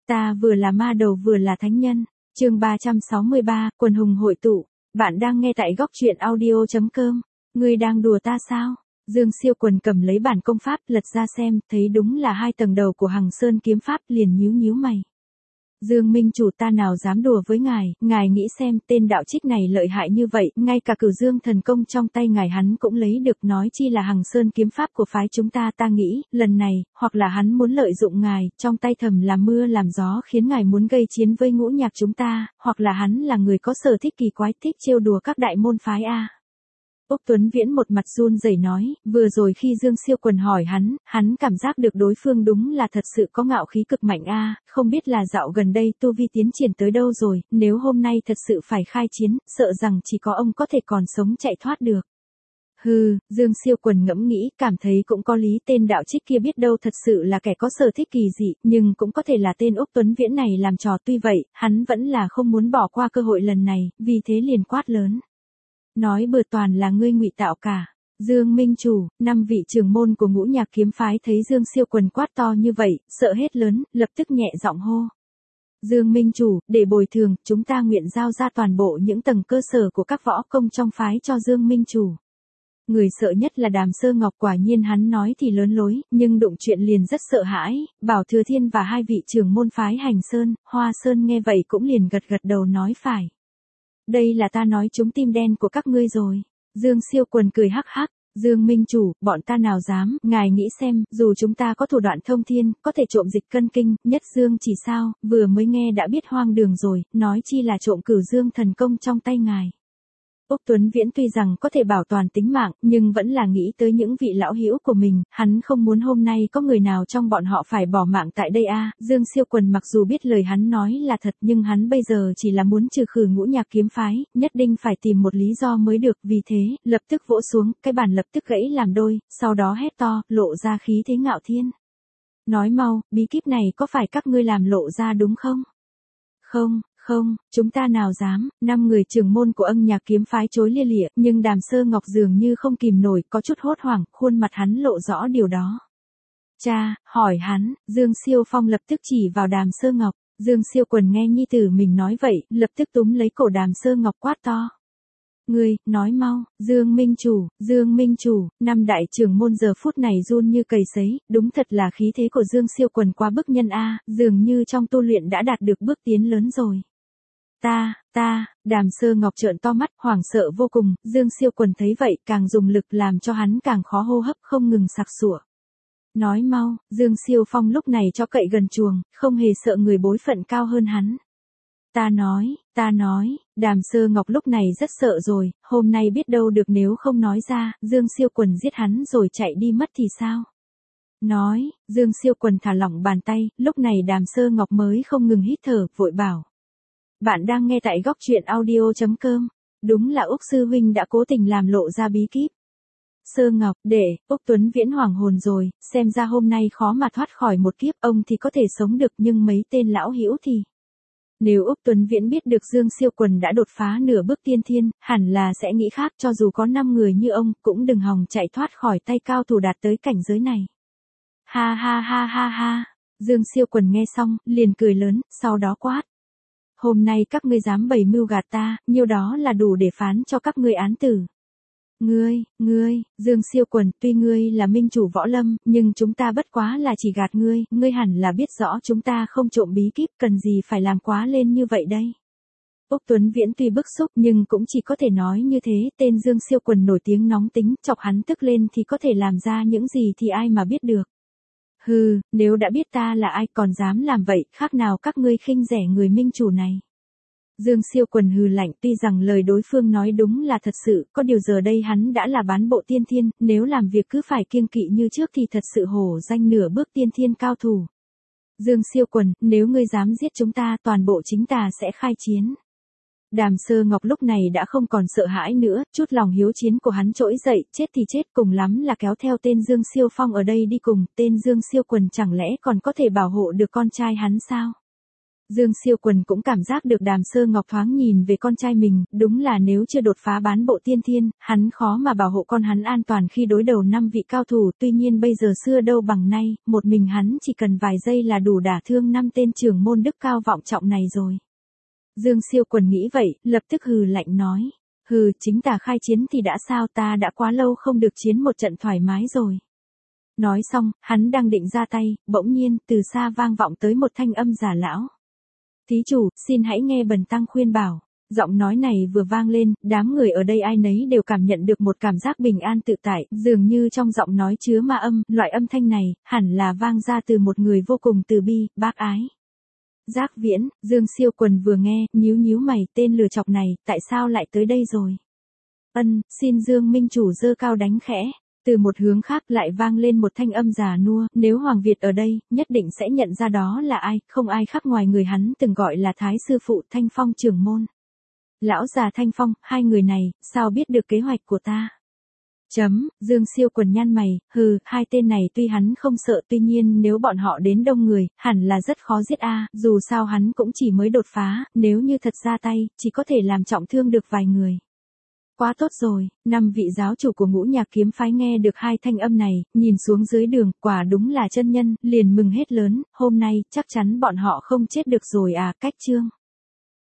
Ta vừa là ma đầu vừa là thánh nhân. Chương 363, quần hùng hội tụ. Bạn đang nghe tại góc truyện audio.com. Ngươi đang đùa ta sao? Dương Siêu Quần cầm lấy bản công pháp lật ra xem, thấy đúng là 2 tầng đầu của Hằng Sơn kiếm pháp, liền nhíu nhíu mày. Dương Minh Chủ, ta nào dám đùa với ngài nghĩ xem, tên đạo trích này lợi hại như vậy, ngay cả Cửu Dương thần công trong tay ngài hắn cũng lấy được, nói chi là Hằng Sơn kiếm pháp của phái chúng ta nghĩ, lần này, hoặc là hắn muốn lợi dụng ngài, trong tay thầm làm mưa làm gió khiến ngài muốn gây chiến với ngũ nhạc chúng ta, hoặc là hắn là người có sở thích kỳ quái, thích trêu đùa các đại môn phái a. Úc Tuấn Viễn một mặt run rẩy nói, vừa rồi khi Dương Siêu Quần hỏi hắn cảm giác được đối phương đúng là thật sự có ngạo khí cực mạnh a, không biết là dạo gần đây tu vi tiến triển tới đâu rồi, nếu hôm nay thật sự phải khai chiến, sợ rằng chỉ có ông có thể còn sống chạy thoát được. Hừ, Dương Siêu Quần ngẫm nghĩ, cảm thấy cũng có lý, tên đạo trích kia biết đâu thật sự là kẻ có sở thích kỳ dị, nhưng cũng có thể là tên Úc Tuấn Viễn này làm trò, tuy vậy, hắn vẫn là không muốn bỏ qua cơ hội lần này, vì thế liền quát lớn. Nói bừa, toàn là ngươi ngụy tạo cả. Dương Minh Chủ, 5 vị trưởng môn của ngũ nhạc kiếm phái thấy Dương Siêu Quần quát to như vậy, sợ hết lớn, lập tức nhẹ giọng hô. Dương Minh Chủ, để bồi thường, chúng ta nguyện giao ra toàn bộ những tầng cơ sở của các võ công trong phái cho Dương Minh Chủ. Người sợ nhất là Đàm Sơ Ngọc, quả nhiên hắn nói thì lớn lối, nhưng đụng chuyện liền rất sợ hãi, Bảo Thừa Thiên và 2 vị trưởng môn phái Hành Sơn, Hoa Sơn nghe vậy cũng liền gật gật đầu nói phải. Đây là ta nói trúng tim đen của các ngươi rồi. Dương Siêu Quần cười hắc hắc. Dương Minh Chủ, bọn ta nào dám, ngài nghĩ xem, dù chúng ta có thủ đoạn thông thiên, có thể trộm dịch cân kinh, nhất dương chỉ sao, vừa mới nghe đã biết hoang đường rồi, nói chi là trộm Cửu Dương thần công trong tay ngài. Úc Tuấn Viễn tuy rằng có thể bảo toàn tính mạng, nhưng vẫn là nghĩ tới những vị lão hữu của mình, hắn không muốn hôm nay có người nào trong bọn họ phải bỏ mạng tại đây a. Dương Siêu Quần mặc dù biết lời hắn nói là thật, nhưng hắn bây giờ chỉ là muốn trừ khử ngũ nhạc kiếm phái, nhất định phải tìm một lý do mới được, vì thế, lập tức vỗ xuống, cái bàn lập tức gãy làm đôi, sau đó hét to, lộ ra khí thế ngạo thiên. Nói mau, bí kíp này có phải các ngươi làm lộ ra đúng không? Không, chúng ta nào dám. 5 người trưởng môn của Ân Nhạc kiếm phái chối lia lịa, nhưng Đàm Sơ Ngọc dường như không kìm nổi, có chút hốt hoảng, khuôn mặt hắn lộ rõ điều đó. Cha, hỏi hắn. Dương Siêu Phong lập tức chỉ vào Đàm Sơ Ngọc. Dương Siêu Quần nghe nhi tử mình nói vậy, lập tức túm lấy cổ Đàm Sơ Ngọc quát to. Ngươi, nói mau. Dương Minh Chủ, 5 đại trưởng môn giờ phút này run như cầy sấy, đúng thật là khí thế của Dương Siêu Quần quá bức nhân a, dường như trong tu luyện đã đạt được bước tiến lớn rồi. Đàm Sơ Ngọc trợn to mắt, hoảng sợ vô cùng, Dương Siêu Quần thấy vậy, càng dùng lực làm cho hắn càng khó hô hấp, không ngừng sặc sụa. Nói mau. Dương Siêu Phong lúc này cho cậy gần chuồng, không hề sợ người bối phận cao hơn hắn. Ta nói, Đàm Sơ Ngọc lúc này rất sợ rồi, hôm nay biết đâu được nếu không nói ra, Dương Siêu Quần giết hắn rồi chạy đi mất thì sao? Nói, Dương Siêu Quần thả lỏng bàn tay, lúc này Đàm Sơ Ngọc mới không ngừng hít thở, vội bảo. Bạn đang nghe tại góc truyện audio.com. Đúng là Úc Sư Huynh đã cố tình làm lộ ra bí kíp. Sơ Ngọc, Úc Tuấn Viễn hoảng hồn rồi, xem ra hôm nay khó mà thoát khỏi một kiếp, ông thì có thể sống được nhưng mấy tên lão hữu thì... Nếu Úc Tuấn Viễn biết được Dương Siêu Quần đã đột phá nửa bước tiên thiên, hẳn là sẽ nghĩ khác, cho dù có 5 người như ông, cũng đừng hòng chạy thoát khỏi tay cao thủ đạt tới cảnh giới này. Ha. Dương Siêu Quần nghe xong, liền cười lớn, sau đó quát. Hôm nay các ngươi dám bày mưu gạt ta, nhiêu đó là đủ để phán cho các ngươi án tử. Ngươi, Dương Siêu Quần, tuy ngươi là minh chủ võ lâm, nhưng chúng ta bất quá là chỉ gạt ngươi hẳn là biết rõ chúng ta không trộm bí kíp, cần gì phải làm quá lên như vậy đây. Úc Tuấn Viễn tuy bức xúc nhưng cũng chỉ có thể nói như thế, tên Dương Siêu Quần nổi tiếng nóng tính, chọc hắn tức lên thì có thể làm ra những gì thì ai mà biết được. Hừ, nếu đã biết ta là ai còn dám làm vậy, khác nào các ngươi khinh rẻ người minh chủ này. Dương Siêu Quần hừ lạnh, tuy rằng lời đối phương nói đúng là thật sự, có điều giờ đây hắn đã là bán bộ tiên thiên, nếu làm việc cứ phải kiêng kỵ như trước thì thật sự hổ danh nửa bước tiên thiên cao thủ. Dương Siêu Quần, nếu ngươi dám giết chúng ta, toàn bộ chính ta sẽ khai chiến. Đàm Sơ Ngọc lúc này đã không còn sợ hãi nữa, chút lòng hiếu chiến của hắn trỗi dậy, chết thì chết, cùng lắm là kéo theo tên Dương Siêu Phong ở đây đi cùng, tên Dương Siêu Quần chẳng lẽ còn có thể bảo hộ được con trai hắn sao? Dương Siêu Quần cũng cảm giác được Đàm Sơ Ngọc thoáng nhìn về con trai mình, đúng là nếu chưa đột phá bán bộ tiên thiên, hắn khó mà bảo hộ con hắn an toàn khi đối đầu 5 vị cao thủ, tuy nhiên bây giờ xưa đâu bằng nay, một mình hắn chỉ cần vài giây là đủ đả thương 5 tên trưởng môn đức cao vọng trọng này rồi. Dương Siêu Quần nghĩ vậy, lập tức hừ lạnh nói, hừ, chính tà khai chiến thì đã sao, ta đã quá lâu không được chiến một trận thoải mái rồi. Nói xong, hắn đang định ra tay, bỗng nhiên, từ xa vang vọng tới một thanh âm giả lão. Thí chủ, xin hãy nghe bần tăng khuyên bảo. Giọng nói này vừa vang lên, đám người ở đây ai nấy đều cảm nhận được một cảm giác bình an tự tại, dường như trong giọng nói chứa ma âm, loại âm thanh này, hẳn là vang ra từ một người vô cùng từ bi, bác ái. Giác Viễn, Dương Siêu Quần vừa nghe, nhíu nhíu mày, tên lừa chọc này, tại sao lại tới đây rồi? Xin Dương Minh Chủ giơ cao đánh khẽ. Từ một hướng khác lại vang lên một thanh âm già nua, nếu Hoàng Việt ở đây, nhất định sẽ nhận ra đó là ai, không ai khác ngoài người hắn từng gọi là Thái Sư Phụ Thanh Phong trưởng môn. Lão già Thanh Phong, hai người này, sao biết được kế hoạch của ta? Dương Siêu Quần nhăn mày, hai tên này tuy hắn không sợ, tuy nhiên nếu bọn họ đến đông người, hẳn là rất khó giết dù sao hắn cũng chỉ mới đột phá, nếu như thật ra tay, chỉ có thể làm trọng thương được vài người. Quá tốt rồi, 5 vị giáo chủ của Ngũ Nhạc kiếm phái nghe được hai thanh âm này, nhìn xuống dưới đường, quả đúng là chân nhân, liền mừng hết lớn, hôm nay, chắc chắn bọn họ không chết được rồi cách chương.